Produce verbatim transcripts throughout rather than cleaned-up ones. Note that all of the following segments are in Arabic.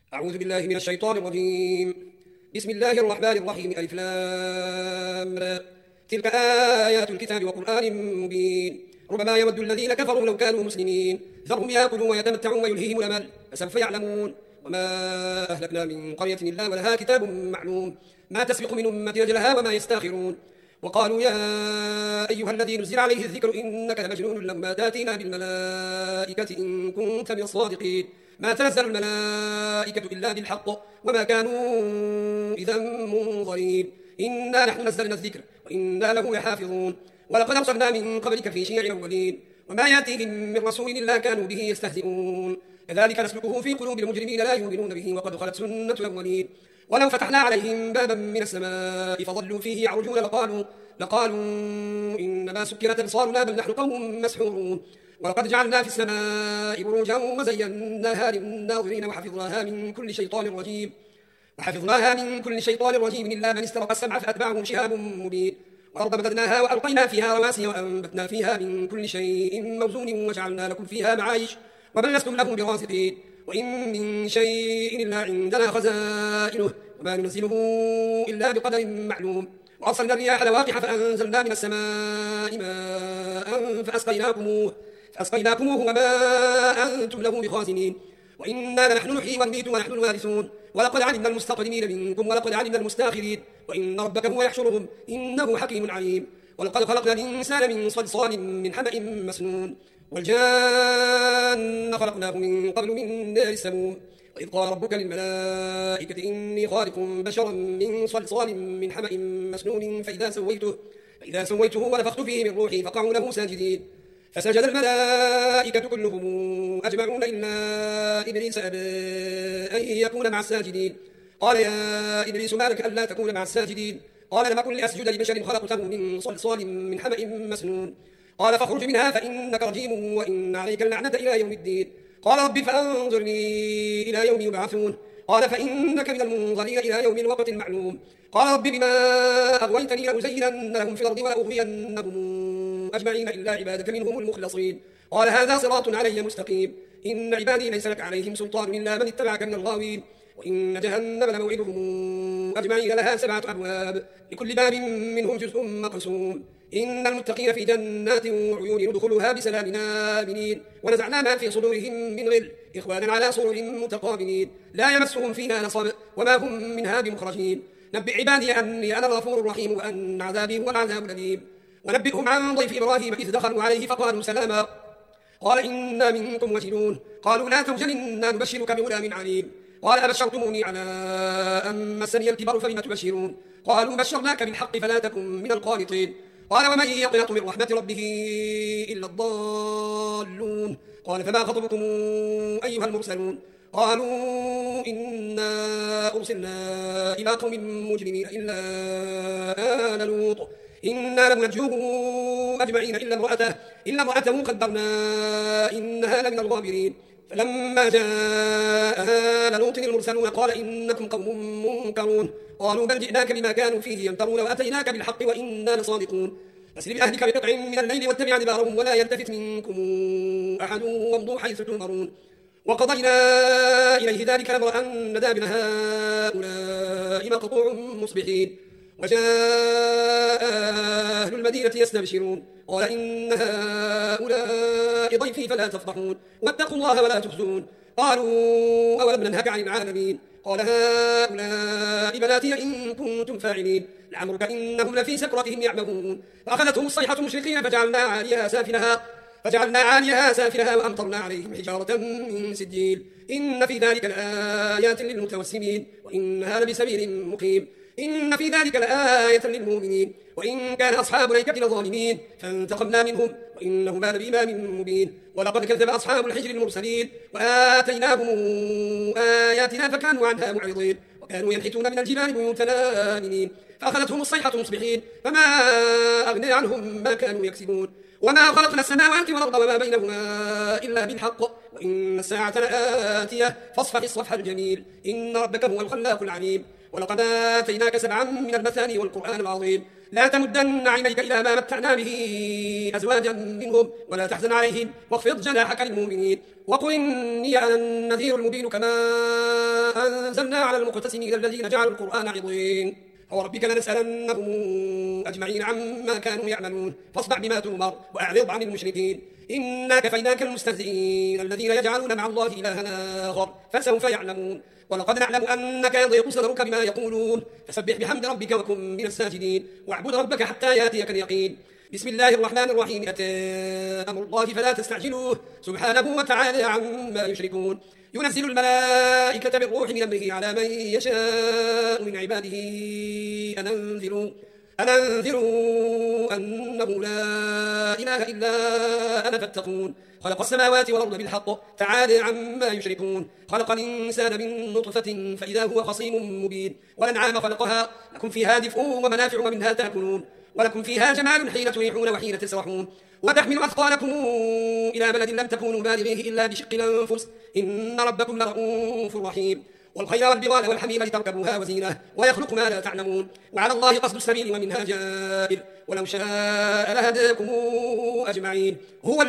أعوذ بالله من الشيطان الرجيم. بسم الله الرحمن الرحيم. ألف لام را. تلك آيات الكتاب وقرآن مبين. ربما يود الذين كفروا لو كانوا مسلمين ذرهم يأكلوا ويتمتعوا ويلهيهم الأمل فسوف يعلمون. وما أهلكنا من قرية إلا ولها كتاب معلوم ما تسبق من أمة أجلها وما يستاخرون. وقالوا يا أيها الذي نزل عليه الذكر إنك لمجنون لما تأتينا بالملائكة إن كنت من الصادقين. ما تنزل الملائكة إلا بالحق وما كانوا إذا منظرين. إنا نحن نزلنا الذكر وإنا له لحافظون. ولقد أرسلنا من قبلك في شيع الأولين وما يأتيهم من رسول إلا كانوا به يستهزئون. كذلك نسلكه في قلوب المجرمين لا يؤمنون به وقد خلت سنة الأولين. ولو فتحنا عليهم بابا من السماء فظلوا فيه يعرجون لقالوا, لقالوا إنما سكرت أبصارنا بل نحن قوم مسحورون. ولقد جعلنا في السماء بروجا وزيناها للناظرين وحفظناها من كل شيطان رجيم وحفظناها من كل شيطان رجيم إلا من استرق السمع فأتبعه شهاب مبين. وأرض مددناها وألقينا فيها رواسي وأنبتنا فيها من كل شيء موزون وجعلنا لكم فيها معايش وبل لستم لكم برازقين. وإن من شيء إلا عندنا خزائنه وما ننزله إلا بقدر معلوم. وأرسلنا الرياح لواقح فأنزلنا من السماء ماء فأسقيناكموه, فأسقيناكموه وما أنتم له بخازنين. وإنا لنحن نحيي ونميت ونحن الوارثون. ولقد علمنا المستقدمين منكم ولقد علمنا المستاخرين وإن ربك هو يحشرهم إنه حكيم عليم. ولقد خلقنا الإنسان من صلصال من حمأ مسنون والجان خلقناه من قبل من نار السموم. وإذ قال ربك للملائكة إني خالق بشرا من صلصال من حمأ مسنون فإذا سويته, فإذا سويته ونفخت فيه من روحي فقعوا له ساجدين. فسجد الملائكة كلهم أجمعون إلا إبليس أبى أن يكون مع الساجدين. قال يا إبليس ما لك ألا تكون مع الساجدين؟ قال لم أكن لأسجد لبشر خلقته من صلصال من حمأ مسنون. قال فاخرج منها فإنك رجيم وإن عليك اللعنة إلى يوم الدين. قال رب فأنظرني إلى يوم يبعثون. قال فإنك من المنظرين إلى يوم الوقت المعلوم. قال رب بما أغويتني لأزينن لهم في الأرض ولأغوينهم أجمعين إلا عبادك منهم المخلصين. قال هذا صراط علي مستقيم. إن عبادي ليس لك عليهم سلطان إلا من اتبعك من الغاوين. وإن جهنم لموعدهم أجمعين لها سبعة أبواب لكل باب منهم جزء مقسوم. إن المتقين في جنات وعيون يدخلوها بسلام آمنين. ونزعنا ما في صدورهم من غل إخوانا على سرر متقابلين لا يمسهم فيها نصب وما هم منها بمخرجين. نبئ عبادي أني أنا الغفور الرحيم وأن عذابي هو العذاب الأليم. ونبئهم عن ضيف إبراهيم إذ دخلوا عليه فقالوا سلاما قال إنا منكم وجلون. قالوا لا توجل إنا نبشرك بغلام عليم. قال أبشرتموني على أن مسني الكبر فبم تبشرون؟ قالوا بشرناك بالحق فلا تكن من القانطين. قال ومن يقنط من رحمة ربه إلا الضالون. قال فما خطبكم أيها المرسلون؟ قالوا إنا أرسلنا إلى قوم مجرمين إلا آل لوط إنا لمنجوه أجمعين إلا امرأته, إلا امرأته قدرنا إنها لمن الغابرين. فلما جاء آل لوط المرسلون قال إنكم قوم منكرون. قالوا بل جئناك بما كانوا فيه يمترون وأتيناك بالحق وإنا لصادقون. فاسر بأهلك بقطع من الليل واتبع أدبارهم ولا يلتفت منكم أحد وامضوا حيث تؤمرون. وقضينا إليه ذلك الأمر أن دابر هؤلاء مقطوع مصبحين. وجاء أهل المدينة يستبشرون قال إن هؤلاء ضيفي فلا تفضحون واتقوا الله ولا تخزون. قالوا أولم ننهك عن العالمين؟ قال هؤلاء بناتي إن كنتم فاعلين لعمرك إنهم لفي سكرتهم يعمهون. فأخذتهم الصيحة مشرقين فجعلنا عاليها سافلها فجعلنا عاليها سافلها وأمطرنا عليهم حجارة من سجيل. إن في ذلك لآيات للمتوسمين وإنها لبسبيل مقيم. إن في ذلك لآية للمؤمنين وإن كان أصحاب الأيكة لظالمين فانتقمنا منهم وإنهما لبإمام مبين. ولقد كذب أصحاب الحجر المرسلين وآتيناهم آياتنا فكانوا عنها معرضين وكانوا ينحتون من الجبال بيوتا آمنين. فأخذتهم الصيحة مصبحين فما أغنى عنهم ما كانوا يكسبون. وما خلقنا السماوات والأرض وما بينهما إلا بالحق وإن الساعة لآتية فاصفح الصفح الجميل. إن ربك هو الخلاق العليم. ولقد آتيناك سبعا من المثاني والقرآن العظيم لا تمدن عينيك إلى ما متعنا به أزواجا منهم ولا تحزن عليهم واخفض جناحك للمؤمنين وقل إني أنا النذير المبين كما أنزلنا على المقتسمين الذين جعلوا القرآن عضين وربك لنسألنهم أجمعين عما كانوا يعملون فاصدع بما تؤمر وأعرض عن المشركين إنا كفيناك المستهزئين الذين يجعلون مع الله إلها آخر فسوف يعلمون ولقد نعلم أنك يضيق صدرك بما يقولون فسبح بحمد ربك وكن من الساجدين واعبد ربك حتى يأتيك اليقين بسم الله الرحمن الرحيم أتى أمر الله فلا تستعجلوه سبحانه وتعالى عما يشركون ينزل الملائكة بالروح من أمره على من يشاء من عباده أن أنذروا أن أنذروا أنه لا إله إلا أنا فاتقون خلق السماوات والأرض بالحق تعالى عما يشركون خلق الإنسان من نطفة فإذا هو خصيم مبين والأنعام خلقها لكم فيها دفء ومنافع ومنها تأكلون ولكم فيها جمال حين تريحون وحين تسرحون وتحمل أثقالكم إلى بلد لم تكونوا بالغيه إلا بشق الأنفس إن ربكم لرؤوف رحيم والخيل والبغال والحمير لتركبوها وزينة ويخلق ما لا تعلمون وعلى الله قصد السبيل ومنها جائر ولو شاء لهداكم أجمعين هو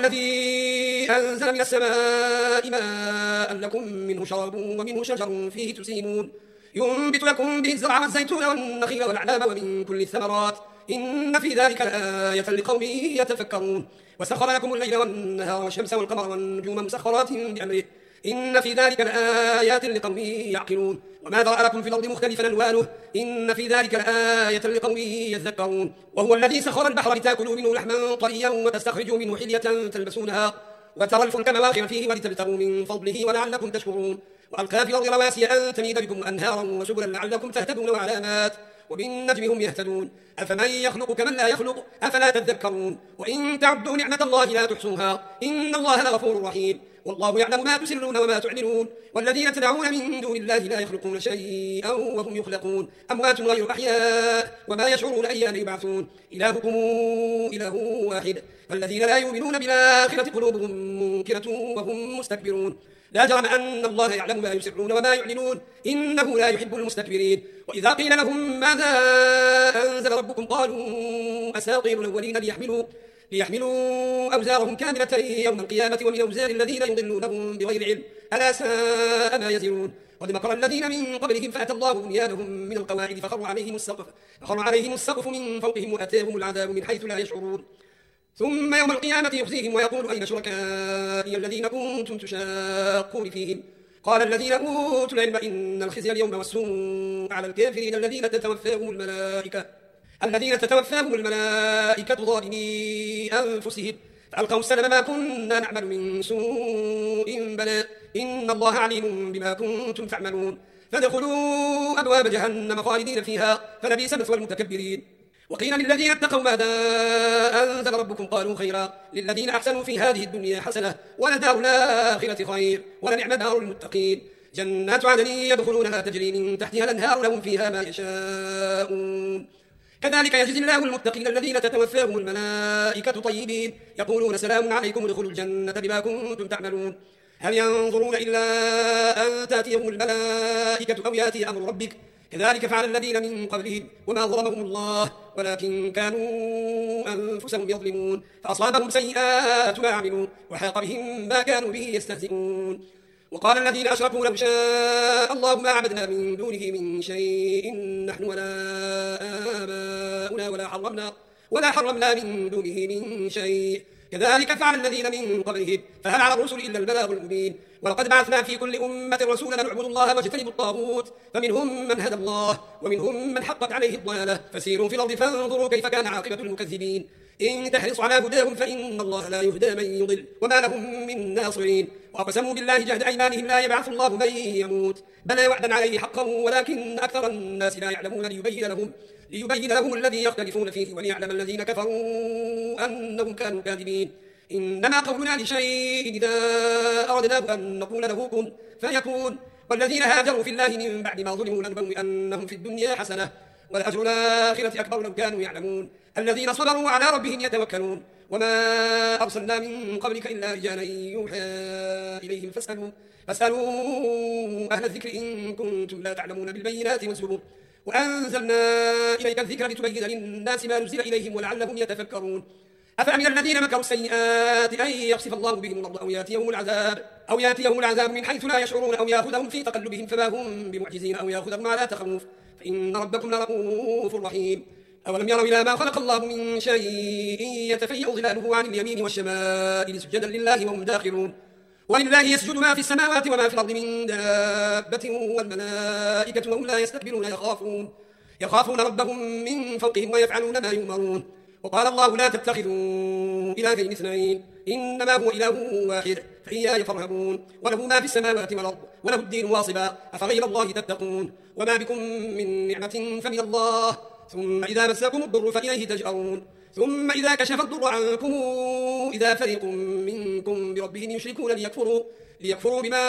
الذي أنزل من السماء ماء لكم منه شراب ومنه شجر فيه تسيمون ينبت لكم به الزرع والزيتون والنخيل والأعناب ومن كل الثمرات إن في ذلك لآية لقوم يتفكرون وسخر لكم الليل والنهار والشمس والقمر والنجوم مسخرات بأمره إن في ذلك لآيات لقوم يعقلون وما ذرأ لكم في الأرض مختلفا ألوانه إن في ذلك لآية لقوم يذكرون وهو الذي سخر البحر لتأكلوا منه لحما طريا وتستخرجوا منه حلية تلبسونها وترى الفلك مواخر فيه ولتبتغوا من فضله ولعلكم تشكرون وألقى في الأرض رواسي أن تميد بكم أنهارا وسبلا لعلكم تهتدون وعلامات وبالنجم هم يهتدون أفمن يخلق كمن لا يخلق أفلا تذكرون وإن تعدوا نعمة الله لا تحصوها إن الله لغفور رحيم والله يعلم ما تسرون وما تعلنون والذين تدعون من دون الله لا يخلقون شيئا وهم يخلقون أموات غير أحياء وما يشعرون أيان يبعثون إلهكم إله واحد فالذين لا يؤمنون بالآخرة قلوبهم منكرة وهم مستكبرون لا جرم أن الله يعلم ما يسرون وما يعلنون إنه لا يحب المستكبرين وإذا قيل لهم ماذا أنزل ربكم قالوا أساطير الأولين ليحملوا ليحملوا أوزارهم كاملة يوم القيامة ومن أوزار الذين يضلونهم بغير علم ألا ساء ما يزرون قد مكر الذين من قبلهم فأتى الله بنيانهم من القواعد فخر عليهم السقف فخر عليهم السقف من فوقهم وأتاهم العذاب من حيث لا يشعرون ثم يوم القيامة يخزيهم ويقول أين شركائي الذين كنتم تشاقون فيهم قال الذين أوتوا العلم إن الخزي اليوم والسوء على الكافرين الذين تتوفاهم الملائكة الذين تتوفاهم الملائكة ظالمي أنفسهم فألقوا السلم ما كنا نعمل من سوء بلى إن الله عليم بما كنتم تعملون فادخلوا أبواب جهنم خالدين فيها فلبئس مثوى المتكبرين وقيل للذين اتقوا ماذا أنزل ربكم قالوا خيرا للذين أحسنوا في هذه الدنيا حسنة ولدار الآخرة خير ولنعم دار المتقين جنات عدن يدخلونها تجري من تحتها الأنهار لهم فيها ما يشاءون كذلك يجزي الله المتقين الذين تتوفاهم الملائكة طيبين يقولون سلام عليكم ادخلوا الجنة بما كنتم تعملون هل ينظرون إلا أن تأتيهم الملائكة أو يأتي أمر ربك كذلك فعل الذين من قبلهم وما ظلمهم الله ولكن كانوا أنفسهم يظلمون فأصابهم سيئات ما عملوا وحاق بهم ما كانوا به يستهزئون وقال الذين أشركوا لو شاء الله ما عبدنا من دونه من شيء نحن ولا آباؤنا ولا حرمنا ولا حرمنا من دونه من شيء كذلك فعل الذين من قبلهم فهل على الرسل إلا البلاغ المبين ولقد بعثنا في كل أمة رسولا نعبد الله واجتنبوا الطاغوت فمنهم من هدى الله ومنهم من حقت عليه الضلالة فسيروا في الأرض فانظروا كيف كان عاقبة المكذبين إن تحرص على هداهم فإن الله لا يهدى من يضل وما لهم من ناصرين وأقسموا بالله جهد أيمانهم لا يبعث الله من يموت بلى وعدا عليه حقا ولكن أكثر الناس لا يعلمون ليبين لهم ليبين لهم الذي يختلفون فيه وليعلم الذين كفروا أنهم كانوا كاذبين إنما قولنا لشيء إذا أردناه أن نقول له كن فيكون والذين هاجروا في الله من بعد ما ظلموا لنبوئنهم في الدنيا حسنة والأجر الآخرة أكبر لو كانوا يعلمون الذين صبروا على ربهم يتوكلون وما أرسلنا من قبلك إلا رجالا يوحى إليهم فاسألوا, فاسألوا أهل الذكر إن كنتم لا تعلمون بالبينات والزبور وأنزلنا إليك الذكر لتبين للناس ما نزل إليهم ولعلهم يتفكرون أفأمن الذين مكروا السيئات أن يخسف الله بهم الأرض أو يأتيهم العذاب أو يأتيهم العذاب من حيث لا يشعرون أو يأخذهم في تقلبهم فما هم بمعجزين أو يأخذهم على تخوف فإن ربكم لرؤوف رحيم أولم يروا إلى ما خلق الله من شيء يتفيأ ظلاله عن اليمين والشمائل سجدا لله وهم داخلون ولله يسجد ما في السماوات وما في الأرض من دابة والملائكة وهم لا يستكبرون يخافون يخافون ربهم من فوقهم ويفعلون ما يؤمرون وقال الله لا تتخذوا إلهين اثنين إنما هو إله واحد فإياي فارهبون وله ما في السماوات والأرض وله الدين واصبا أفغير الله تتقون وما بكم من نعمة فمن الله ثم إذا مسكم الضر فإليه تجأرون ثم إذا كشف الضر عنكم إذا فريق منكم بربهم يشركون ليكفروا, ليكفروا بما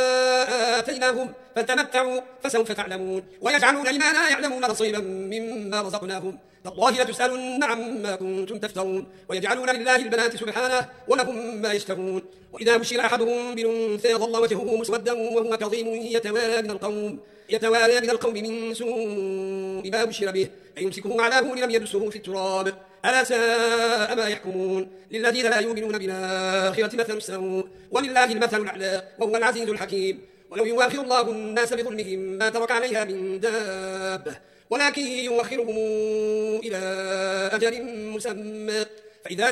آتيناهم فتمتعوا فسوف تعلمون ويجعلون لما لا يعلمون نصيبا مما رزقناهم تالله لتسألن عما كنتم تفترون ويجعلون لله البنات سبحانه ولهم ما يشتهون وإذا بشر أحدهم بالأنثى ظل وجهه مسودا وهو كظيم يتوارى من القوم يتوارى من القوم من سوء ما بشر به أيمسكه على هون لم يدسه في التراب ألا ساء ما يحكمون للذين لا يؤمنون بالآخرة مثل السوء ولله المثل الأعلى وهو العزيز الحكيم ولو يؤاخذ الله الناس بظلمهم ما ترك عليها من دابة ولكن يؤخرهم إلى أجل مسمى فإذا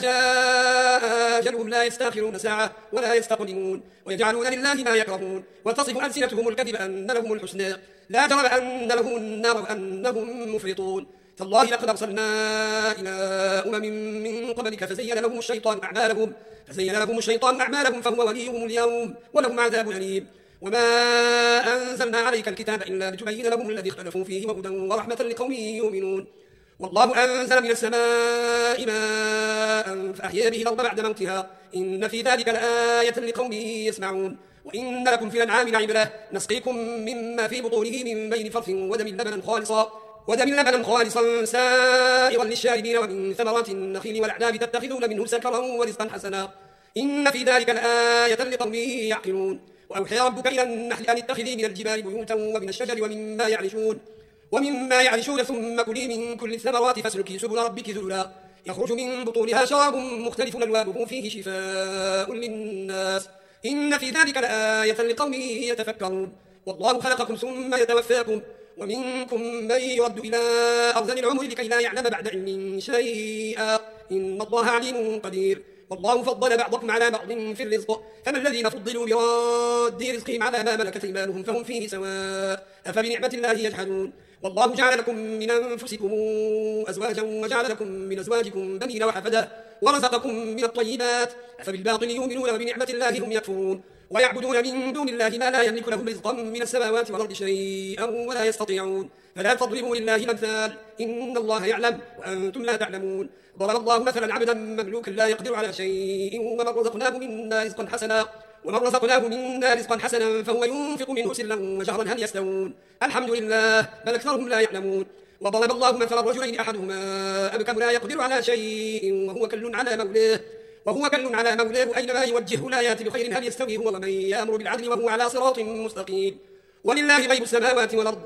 جاء أجلهم لا يستأخرون ساعة ولا يستقدمون ويجعلون لله ما يكرهون وتصف ألسنتهم الكذب أن لهم الحسنى لا جرم أن لهم النار وأنهم مفرطون تالله لقد أرسلنا إلى أمم من قبلك فزين لهم الشيطان أعمالهم فزين لهم الشيطان أعمالهم فهو وليهم اليوم ولهم عذاب أليم وما أنزلنا عليك الكتاب إلا لتبين لهم الذي اختلفوا فيه وهدى ورحمة لقوم يؤمنون والله أنزل من السماء ماء فأحيا به الأرض بعد موتها إن في ذلك لآية لقوم يسمعون وإن لكم في الأنعام لعبرة نسقيكم مما في بطونه من بين فرث ودم لبنا خالصا ودم لبنا خالصا سائغا للشاربين ومن ثمرات النخيل والأعناب تتخذون منه سكرا ورزقا حسنا إن في ذلك لآية لقوم يعقلون وأوحي ربك إلى النحل أن اتخذي من الجبال بيوتا ومن الشجر ومما يعرشون ومما يعرشون ثم كلي من كل الثمرات فاسلكي سبل ربك ذللا يخرج من بطونها شراب مختلف ألوانه فيه شفاء للناس إن في ذلك لآية لقوم يتفكرون والله خلقكم ثم يتوفاكم ومنكم من يرد إلى أرذل العمر لكي لا يعلم بعد علم شيئا إن الله عليم قدير والله فضل بعضكم على بعض في الرزق فما الذين فضلوا براد رزقهم على ما ملكت أيمانهم فهم فيه سواء أفبنعمة الله يجحدون والله جعل لكم من أنفسكم أزواجا وجعل لكم من أزواجكم بنين وحفدا ورزقكم من الطيبات أفبالباطل يؤمنون وبنعمة الله هم يكفرون ويعبدون من دون الله ما لا يملك لهم رزقا من السماوات والأرض شيئا ولا يستطيعون فلا تضربوا لله الأمثال إن الله يعلم وأنتم لا تعلمون ضرب الله مثلا عبدا مملوكا لا يقدر على شيء ومن رزقناه منا رزقا حسنا ومن رزقناه منا رزقا حسنا فهو ينفق منه سرا وجهرا هل يستوون الحمد لله بل أكثرهم لا يعلمون وضرب الله مثلا الرجلين أحدهما أبكم لا يقدر على شيء وهو كل على مولاه وهو كل على مولاه أينما يوجهه لا يأتي بخير هل يستوي هو ومن يأمر بالعدل وهو على صراط مستقيم ولله غيب السماوات والأرض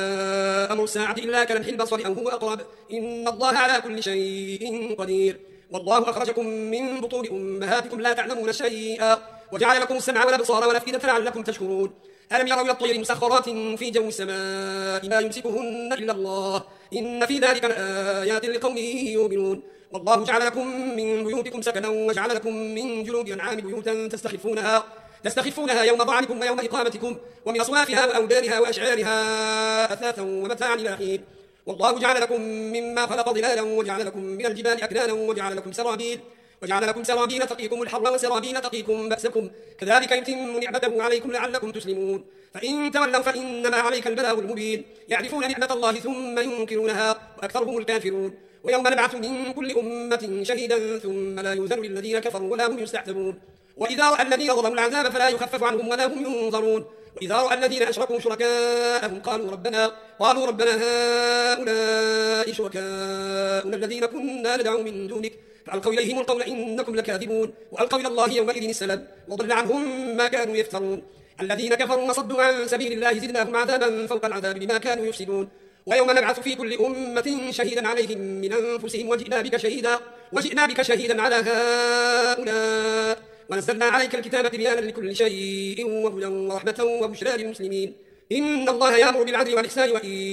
وما أمر الساعة إلا كلمح البصر أو هو أقرب إن الله على كل شيء قدير والله أخرجكم من بطون أمهاتكم لا تعلمون شيئا وجعل لكم السمع والأبصار والأفئدة لعلكم تشكرون ألم يروا إلى الطير مسخرات في جو السماء ما يمسكهن إلا الله إن في ذلك لآيات لقوم يؤمنون والله جعل لكم من بيوتكم سكنا وجعل لكم من جلود الأنعام بيوتا تستخفونها تستخفونها يوم ضعنكم ويوم إقامتكم ومن أصوافها وأودارها وأشعارها أثاثا ومتاعا إلى حين والله جعل لكم مما خلق ظلالا وجعل لكم من الجبال أكنانا وجعل لكم سرابيل وجعل لكم سرابيل تقيكم الحر وسرابيل تقيكم بأسكم كذلك يتم نعمته عليكم لعلكم تسلمون فإن تولوا فإنما عليك البلاغ المبين يعرفون نعمة الله ثم ينكرونها وأكثرهم الكافرون ويوم نبعث من كل أمة شهيدا ثم لا يؤذن للذين كفروا ولا هم يستعتبون وإذا رأى الذين ظلموا العذاب فلا يخفف عنهم ولا هم ينظرون وإذا رأى الذين أشركوا شركاءهم قالوا ربنا قالوا ربنا هؤلاء شركاؤنا الذين كنا ندعو من دونك فألقوا إليهم القول إنكم لكاذبون وألقوا إلى الله يومئذ السلام وضل عنهم ما كانوا يفترون الذين كفروا وصدوا عن سبيل الله زدناهم عذابا فوق العذاب بما كانوا يفسدون ويوم نبعث في كل أمة شهيدا عليهم من أنفسهم وجئنا بك شهيدا وجئنا بك شهيدا على هؤلاء ونزلنا عليك الكتاب بيانا لكل شيء وهدى ورحمة وبشرى للمسلمين إن الله يأمر بالعدل والإحسان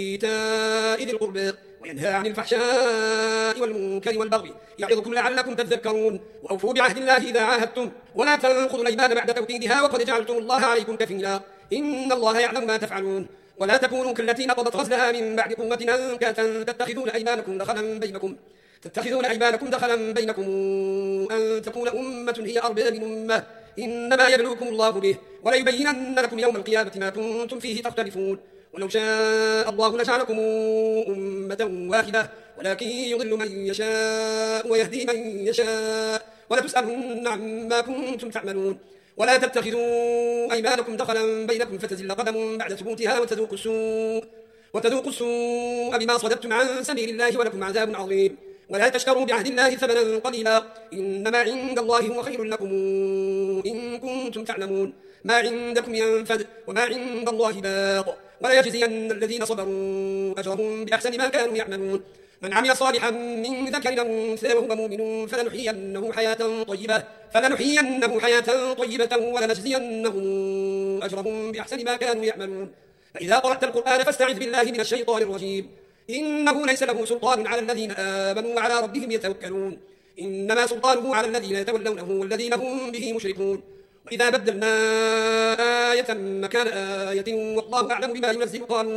وإيتاء ذي القربى وينهى عن الفحشاء والمنكر والبغي يعظكم لعلكم تذكرون وأوفوا بعهد الله إذا عاهدتم ولا تنقضوا الأيمان بعد توكيدها وقد جعلتم الله عليكم كفيلا إن الله يعلم ما تفعلون ولا تكونوا كالتي نقضت غزلها من بعد قوة أنكاثا تتخذون أيمانكم دخلا بينكم تتخذون أيمانكم دخلا بينكم أن تكون أمة هي أربى من أمة إنما يبلوكم الله به وليبينن لكم يوم القيامة ما كنتم فيه تختلفون ولو شاء الله لجعلكم أمة واحدة ولكن يضل من يشاء ويهدي من يشاء ولتسألن عما كنتم تعملون ولا تتخذوا أيمانكم دخلا بينكم فتزل قدم بعد ثبوتها وتذوقوا السوء وتذوقوا السوء بما صددتم عن سبيل الله ولكم عذاب عظيم ولا تشتروا بعهد الله ثمنا قليلا إنما عند الله هو خير لكم إن كنتم تعلمون ما عندكم ينفد وما عند الله باق ولا يجزين الذين صبروا أجرهم بأحسن ما كانوا يعملون من عمل صالحا من ذكر أو أنثى وهو مؤمن فلنحيينه حياة طيبة فلنحيينه حياة طيبة ولنجزينهم أجرهم بأحسن ما كانوا يعملون فإذا قرأت القرآن فاستعذ بالله من الشيطان الرجيم إنه ليس له سلطان على الذين آمنوا وعلى ربهم يتوكلون إنما سلطانه على الذين يتولونه والذين هم به مشركون وإذا بدلنا آية مكان آية والله أعلم بما ينزل قالوا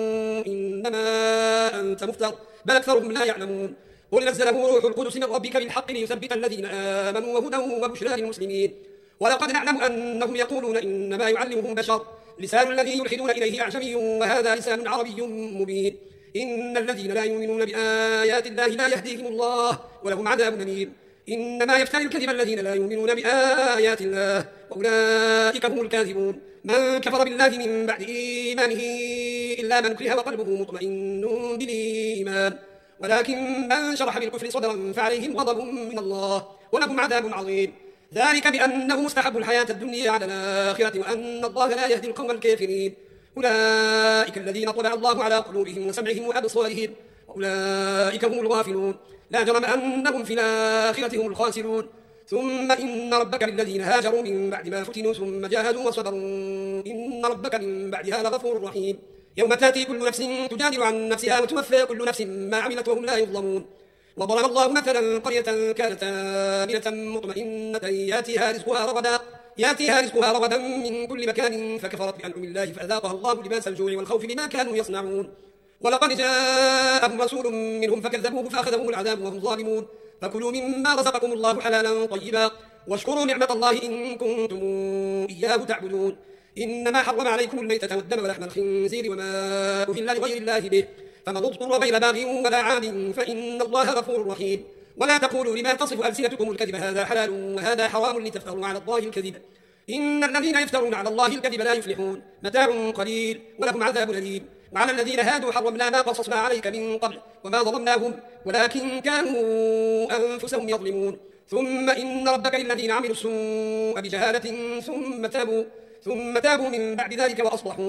إنما أنت مفتر بل أكثرهم لا يعلمون قل نزله روح القدس من ربك بالحق ليثبت الذين آمنوا وهدى وبشرى للمسلمين ولقد نعلم أنهم يقولون إنما يعلمهم بشر لسان الذي يلحدون إليه أعجمي وهذا لسان عربي مبين إن الذين لا يؤمنون بآيات الله لا يهديهم الله ولهم عذاب أليم إنما يفتري الكذب الذين لا يؤمنون بآيات الله وأولئك هم الكاذبون من كفر بالله من بعد إيمانه إلا من كره وقلبه مطمئن بالإيمان ولكن من شرح بالكفر صدرا فعليهم غضب من الله ولهم عذاب عظيم ذلك بأنه مستحب الحياة الدنيا على الآخرة وأن الله لا يهدي القوم الكافرين أولئك الذين طبع الله على قلوبهم وسمعهم وأبصارهم وأولئك هم الغافلون لا جرم أنهم في الآخرة هم الخاسرون ثم إن ربك للذين هاجروا من بعد ما فتنوا ثم جاهدوا وصبروا إن ربك من بعدها لغفور رحيم يوم تأتي كل نفس تجادل عن نفسها وتوفى كل نفس ما عملت وهم لا يظلمون وضرب الله مثلا قرية كانت آمنة مطمئنة ياتيها رزقها رغدا ياتيها رزقها رغدا من كل مكان فكفرت بأنعم الله فأذاقها الله لباس الجوع والخوف بما كانوا يصنعون ولقد جاءهم رسول منهم فكذبوه فأخذهم العذاب وهم ظالمون فكلوا مما رزقكم الله حلالا طيبا واشكروا نعمة الله إن كنتم إياه تعبدون إنما حرم عليكم الميتة والدم ولحم الخنزير وما أهل لغير الله به فمن اضطر غير باغ ولا عاد فإن الله غفور رحيم ولا تقولوا لما تصف ألسنتكم الكذب هذا حلال وهذا حرام لتفتروا على الله الكذب إن الذين يفترون على الله الكذب لا يفلحون متاع قليل ولهم عذاب أليم وعلى الذين هادوا حرمنا ما قصصنا عليك من قبل وما ظلمناهم ولكن كانوا أنفسهم يظلمون ثم إن ربك للذين عملوا السوء بجهالة ثم تابوا ثم تابوا من بعد ذلك وأصلحوا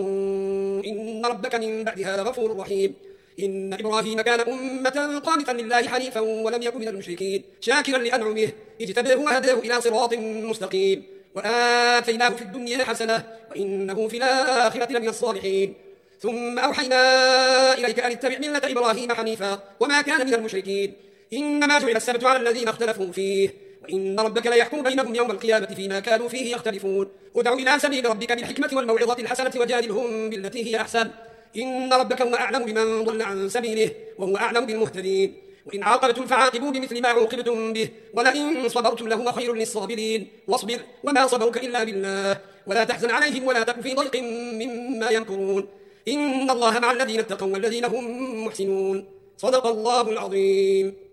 إن ربك من بعدها لغفور رحيم إن إبراهيم كان أمة قانتا لله حنيفا ولم يكن من المشركين شاكرا لأنعمه اجتباه وهداه إلى صراط مستقيم وآتيناه في الدنيا حسنة وإنه في الآخرة لمن الصالحين ثم أوحينا إليك أن اتبع ملة إبراهيم حنيفا وما كان من المشركين إنما جعل السبت على الذين اختلفوا فيه وإن ربك ليحكم بينهم يوم القيامة فيما كانوا فيه يختلفون ادع إلى سبيل ربك بالحكمة والموعظة الحسنة وجادلهم بالتي هي أحسن إن ربك هو أعلم بمن ضل عن سبيله وهو أعلم بالمهتدين وإن عاقبتم فعاقبوا بمثل ما عوقبتم به ولئن صبرتم لهو خير للصابرين واصبر وما صبرك إلا بالله ولا تحزن عليهم ولا تك في ضيق مما يمكرون إن الله مع الذين اتقوا والذين هم محسنون صدق الله العظيم.